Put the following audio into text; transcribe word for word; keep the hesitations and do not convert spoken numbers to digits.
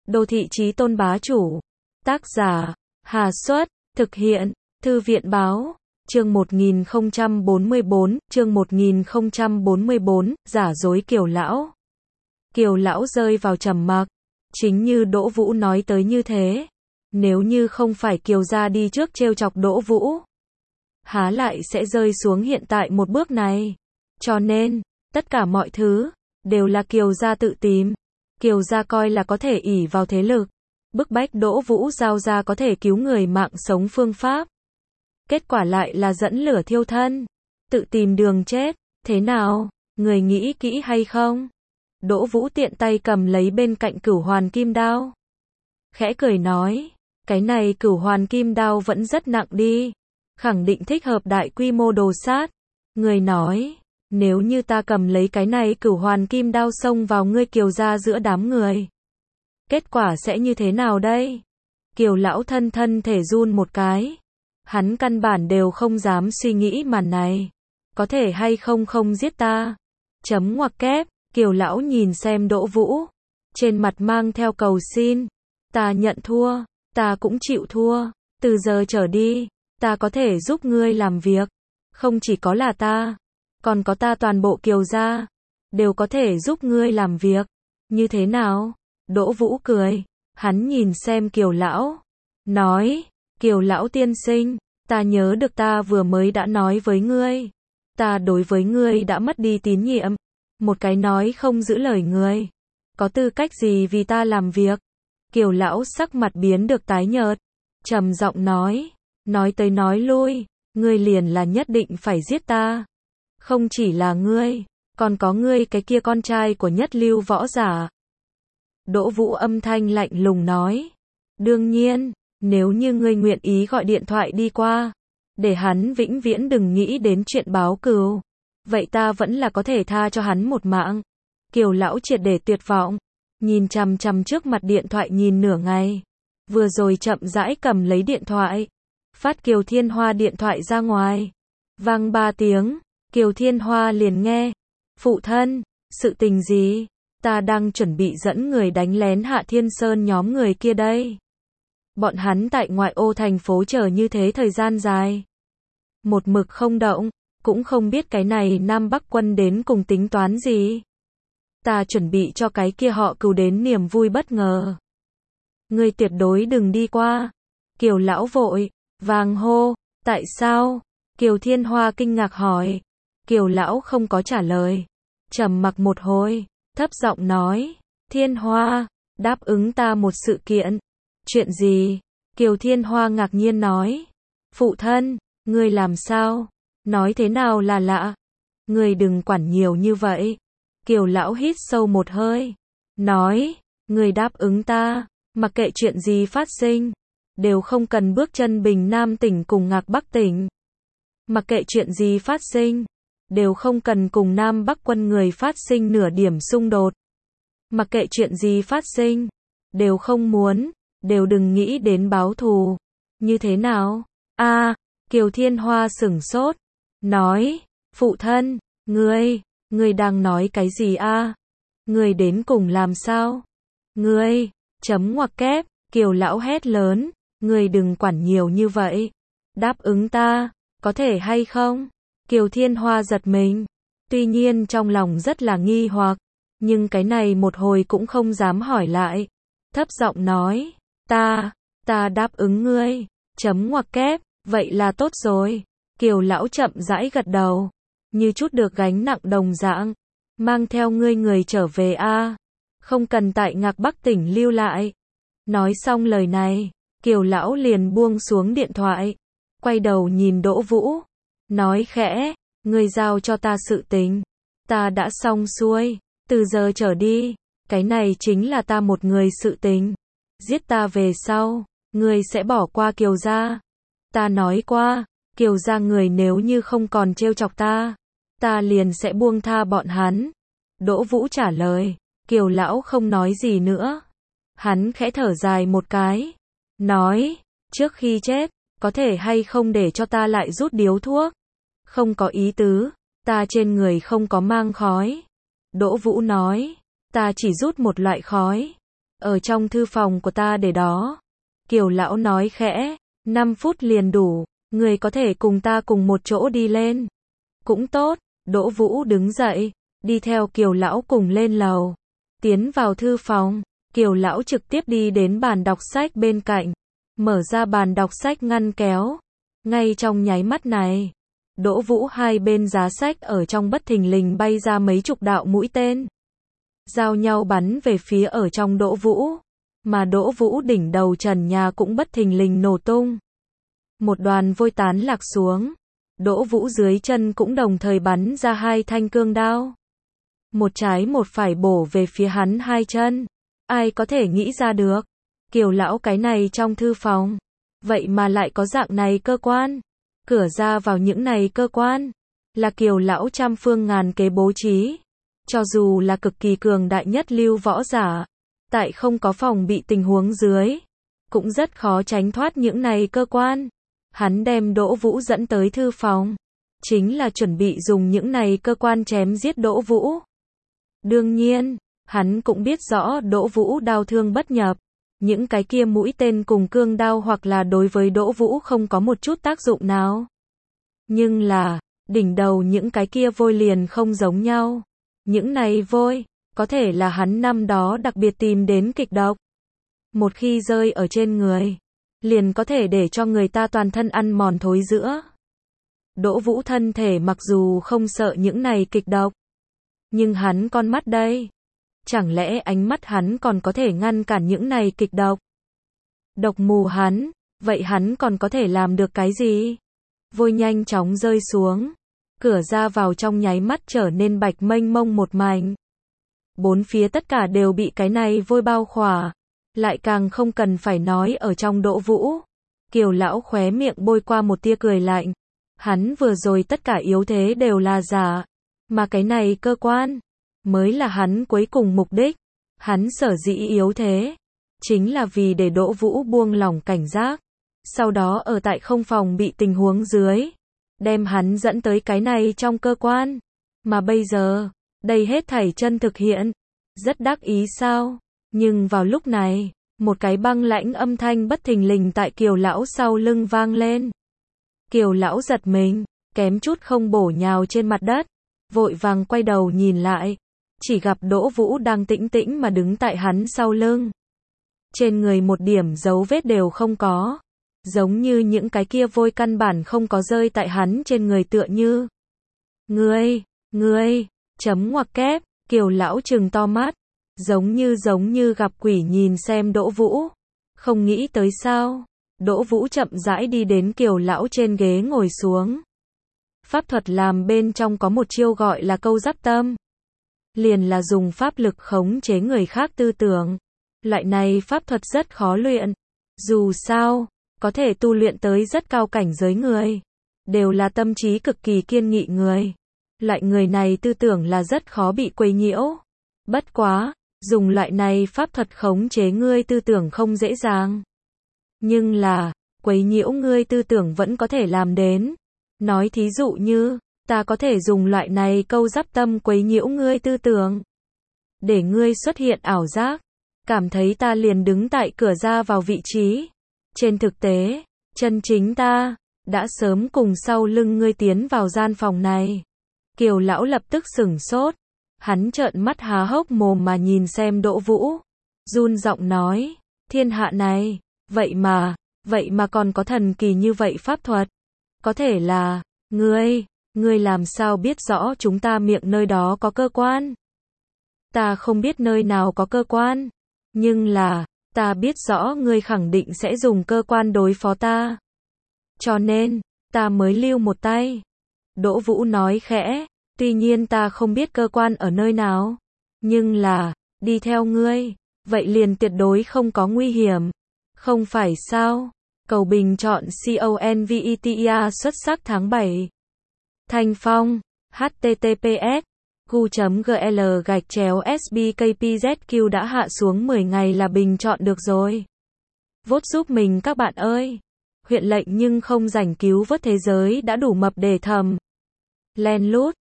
Đô thị chí tôn bá chủ. Tác giả, Hà Xuất, thực hiện, Thư viện báo. Chương một nghìn không trăm bốn mươi bốn, chương một nghìn không trăm bốn mươi bốn, giả dối Kiều lão. Kiều lão rơi vào trầm mặc, chính như Đỗ Vũ nói tới như thế. Nếu như không phải Kiều gia đi trước trêu chọc Đỗ Vũ, há lại sẽ rơi xuống hiện tại một bước này. Cho nên, tất cả mọi thứ, đều là Kiều gia tự tìm. Kiều gia coi là có thể ỷ vào thế lực, bức bách Đỗ Vũ giao ra có thể cứu người mạng sống phương pháp. Kết quả lại là dẫn lửa thiêu thân, tự tìm đường chết. Thế nào, người nghĩ kỹ hay không? Đỗ Vũ tiện tay cầm lấy bên cạnh cửu hoàn kim đao, khẽ cười nói, cái này cửu hoàn kim đao vẫn rất nặng đi, khẳng định thích hợp đại quy mô đồ sát. Người nói, nếu như ta cầm lấy cái này cửu hoàn kim đao xông vào ngươi Kiều gia giữa đám người, kết quả sẽ như thế nào đây? Kiều lão thân thân thể run một cái, hắn căn bản đều không dám suy nghĩ màn này, có thể hay không không giết ta. Chấm ngoặc kép, Kiều lão nhìn xem Đỗ Vũ, trên mặt mang theo cầu xin, ta nhận thua, ta cũng chịu thua, từ giờ trở đi, ta có thể giúp ngươi làm việc, không chỉ có là ta, còn có ta toàn bộ Kiều gia, đều có thể giúp ngươi làm việc, như thế nào? Đỗ Vũ cười, hắn nhìn xem Kiều lão, nói, Kiều lão tiên sinh, ta nhớ được ta vừa mới đã nói với ngươi, ta đối với ngươi đã mất đi tín nhiệm, một cái nói không giữ lời người, có tư cách gì vì ta làm việc? Kiều lão sắc mặt biến được tái nhợt, trầm giọng nói, nói tới nói lui, ngươi liền là nhất định phải giết ta. Không chỉ là ngươi, còn có ngươi cái kia con trai của nhất lưu võ giả. Đỗ Vũ âm thanh lạnh lùng nói, đương nhiên, nếu như ngươi nguyện ý gọi điện thoại đi qua, để hắn vĩnh viễn đừng nghĩ đến chuyện báo cừu, vậy ta vẫn là có thể tha cho hắn một mạng. Kiều lão triệt để tuyệt vọng, nhìn chằm chằm trước mặt điện thoại nhìn nửa ngày, vừa rồi chậm rãi cầm lấy điện thoại, phát Kiều Thiên Hoa điện thoại ra ngoài, vang ba tiếng, Kiều Thiên Hoa liền nghe, phụ thân, sự tình gì? Ta đang chuẩn bị dẫn người đánh lén Hạ Thiên Sơn nhóm người kia đây. Bọn hắn tại ngoại ô thành phố chờ như thế thời gian dài, một mực không động, cũng không biết cái này Nam Bắc quân đến cùng tính toán gì. Ta chuẩn bị cho cái kia họ Cừu đến niềm vui bất ngờ. Ngươi tuyệt đối đừng đi qua. Kiều lão vội vàng hô, tại sao? Kiều Thiên Hoa kinh ngạc hỏi. Kiều lão không có trả lời, trầm mặc một hồi, thấp giọng nói, Thiên Hoa, đáp ứng ta một sự kiện. Chuyện gì? Kiều Thiên Hoa ngạc nhiên nói, phụ thân, ngươi làm sao? Nói thế nào là lạ? Ngươi đừng quản nhiều như vậy. Kiều lão hít sâu một hơi, nói, ngươi đáp ứng ta, mặc kệ chuyện gì phát sinh, đều không cần bước chân Bình Nam tỉnh cùng Ngạc Bắc tỉnh. Mặc kệ chuyện gì phát sinh, đều không cần cùng Nam Bắc quân người phát sinh nửa điểm xung đột. Mặc kệ chuyện gì phát sinh, đều không muốn, đều đừng nghĩ đến báo thù. Như thế nào? A, à, Kiều Thiên Hoa sửng sốt, nói, phụ thân, ngươi, ngươi đang nói cái gì a? À? Ngươi đến cùng làm sao? Ngươi, chấm ngoặc kép, Kiều lão hét lớn, ngươi đừng quản nhiều như vậy. Đáp ứng ta, có thể hay không? Kiều Thiên Hoa giật mình, tuy nhiên trong lòng rất là nghi hoặc, nhưng cái này một hồi cũng không dám hỏi lại. Thấp giọng nói, ta, ta đáp ứng ngươi, chấm ngoặc kép, vậy là tốt rồi. Kiều lão chậm rãi gật đầu, như chút được gánh nặng đồng dạng, mang theo ngươi người trở về a, không cần tại Ngạc Bắc tỉnh lưu lại. Nói xong lời này, Kiều lão liền buông xuống điện thoại, quay đầu nhìn Đỗ Vũ, nói khẽ, ngươi giao cho ta sự tình, ta đã xong xuôi, từ giờ trở đi, cái này chính là ta một người sự tình. Giết ta về sau, ngươi sẽ bỏ qua Kiều gia. Ta nói qua, Kiều gia người nếu như không còn trêu chọc ta, ta liền sẽ buông tha bọn hắn. Đỗ Vũ trả lời, Kiều lão không nói gì nữa. Hắn khẽ thở dài một cái, nói, trước khi chết, có thể hay không để cho ta lại rút điếu thuốc? Không có ý tứ, ta trên người không có mang khói. Đỗ Vũ nói, ta chỉ rút một loại khói, Ở trong thư phòng của ta để đó. Kiều lão nói khẽ, năm phút liền đủ, người có thể cùng ta cùng một chỗ đi lên. Cũng tốt, Đỗ Vũ đứng dậy, đi theo Kiều lão cùng lên lầu. Tiến vào thư phòng, Kiều lão trực tiếp đi đến bàn đọc sách bên cạnh, mở ra bàn đọc sách ngăn kéo. Ngay trong nháy mắt này, Đỗ Vũ hai bên giá sách ở trong bất thình lình bay ra mấy chục đạo mũi tên. Giao nhau bắn về phía ở trong Đỗ Vũ, mà Đỗ Vũ đỉnh đầu trần nhà cũng bất thình lình nổ tung. Một đoàn vôi tán lạc xuống, Đỗ Vũ dưới chân cũng đồng thời bắn ra hai thanh cương đao. Một trái một phải bổ về phía hắn hai chân. Ai có thể nghĩ ra được, Kiều lão cái này trong thư phòng, vậy mà lại có dạng này cơ quan. Cửa ra vào những này cơ quan, là Kiều lão trăm phương ngàn kế bố trí. Cho dù là cực kỳ cường đại nhất lưu võ giả, tại không có phòng bị tình huống dưới, cũng rất khó tránh thoát những này cơ quan. Hắn đem Đỗ Vũ dẫn tới thư phòng, chính là chuẩn bị dùng những này cơ quan chém giết Đỗ Vũ. Đương nhiên, hắn cũng biết rõ Đỗ Vũ đao thương bất nhập, những cái kia mũi tên cùng cương đao hoặc là đối với Đỗ Vũ không có một chút tác dụng nào. Nhưng là, đỉnh đầu những cái kia vôi liền không giống nhau. Những này vôi, có thể là hắn năm đó đặc biệt tìm đến kịch độc. Một khi rơi ở trên người, liền có thể để cho người ta toàn thân ăn mòn thối rữa. Đỗ Vũ thân thể mặc dù không sợ những này kịch độc, nhưng hắn con mắt đây, chẳng lẽ ánh mắt hắn còn có thể ngăn cản những này kịch độc? Độc mù hắn, vậy hắn còn có thể làm được cái gì? Vôi nhanh chóng rơi xuống, cửa ra vào trong nháy mắt trở nên bạch mênh mông một mảnh. Bốn phía tất cả đều bị cái này vôi bao khỏa, lại càng không cần phải nói ở trong Đỗ Vũ. Kiều lão khóe miệng bôi qua một tia cười lạnh. Hắn vừa rồi tất cả yếu thế đều là giả, mà cái này cơ quan mới là hắn cuối cùng mục đích. Hắn sở dĩ yếu thế, chính là vì để Đỗ Vũ buông lỏng cảnh giác, sau đó ở tại không phòng bị tình huống dưới, đem hắn dẫn tới cái này trong cơ quan. Mà bây giờ, đây hết thảy chân thực hiện, rất đắc ý sao? Nhưng vào lúc này, một cái băng lãnh âm thanh bất thình lình tại Kiều lão sau lưng vang lên. Kiều lão giật mình, kém chút không bổ nhào trên mặt đất, vội vàng quay đầu nhìn lại, chỉ gặp Đỗ Vũ đang tĩnh tĩnh mà đứng tại hắn sau lưng. Trên người một điểm dấu vết đều không có, giống như những cái kia vôi căn bản không có rơi tại hắn trên người tựa như. Ngươi, ngươi, chấm ngoặc kép, Kiều lão trừng to mắt, giống như giống như gặp quỷ nhìn xem Đỗ Vũ. Không nghĩ tới sao? Đỗ Vũ chậm rãi đi đến Kiều lão trên ghế ngồi xuống. Pháp thuật làm bên trong có một chiêu gọi là câu giáp tâm. Liền là dùng pháp lực khống chế người khác tư tưởng. Loại này pháp thuật rất khó luyện. Dù sao, có thể tu luyện tới rất cao cảnh giới người, đều là tâm trí cực kỳ kiên nghị người. Loại người này tư tưởng là rất khó bị quấy nhiễu. Bất quá, dùng loại này pháp thuật khống chế ngươi tư tưởng không dễ dàng. Nhưng là, quấy nhiễu ngươi tư tưởng vẫn có thể làm đến. Nói thí dụ như, ta có thể dùng loại này câu giáp tâm quấy nhiễu ngươi tư tưởng, để ngươi xuất hiện ảo giác, cảm thấy ta liền đứng tại cửa ra vào vị trí. Trên thực tế, chân chính ta, đã sớm cùng sau lưng ngươi tiến vào gian phòng này. Kiều lão lập tức sửng sốt, hắn trợn mắt há hốc mồm mà nhìn xem Đỗ Vũ, run giọng nói, thiên hạ này, vậy mà, vậy mà còn có thần kỳ như vậy pháp thuật. Có thể là, ngươi, ngươi làm sao biết rõ chúng ta miệng nơi đó có cơ quan? Ta không biết nơi nào có cơ quan, nhưng là, ta biết rõ ngươi khẳng định sẽ dùng cơ quan đối phó ta. Cho nên, ta mới lưu một tay. Đỗ Vũ nói khẽ, tuy nhiên ta không biết cơ quan ở nơi nào, nhưng là, đi theo ngươi, vậy liền tuyệt đối không có nguy hiểm. Không phải sao? Cầu bình chọn CONVETIA xuất sắc tháng bảy. Thanh Phong, H T T P S, gu chấm G L gạch chéo S B K P Z Q đã hạ xuống mười ngày là bình chọn được rồi. Vote giúp mình các bạn ơi. Huyện lệnh nhưng không rảnh cứu vớt thế giới đã đủ mập để thầm. Len lút.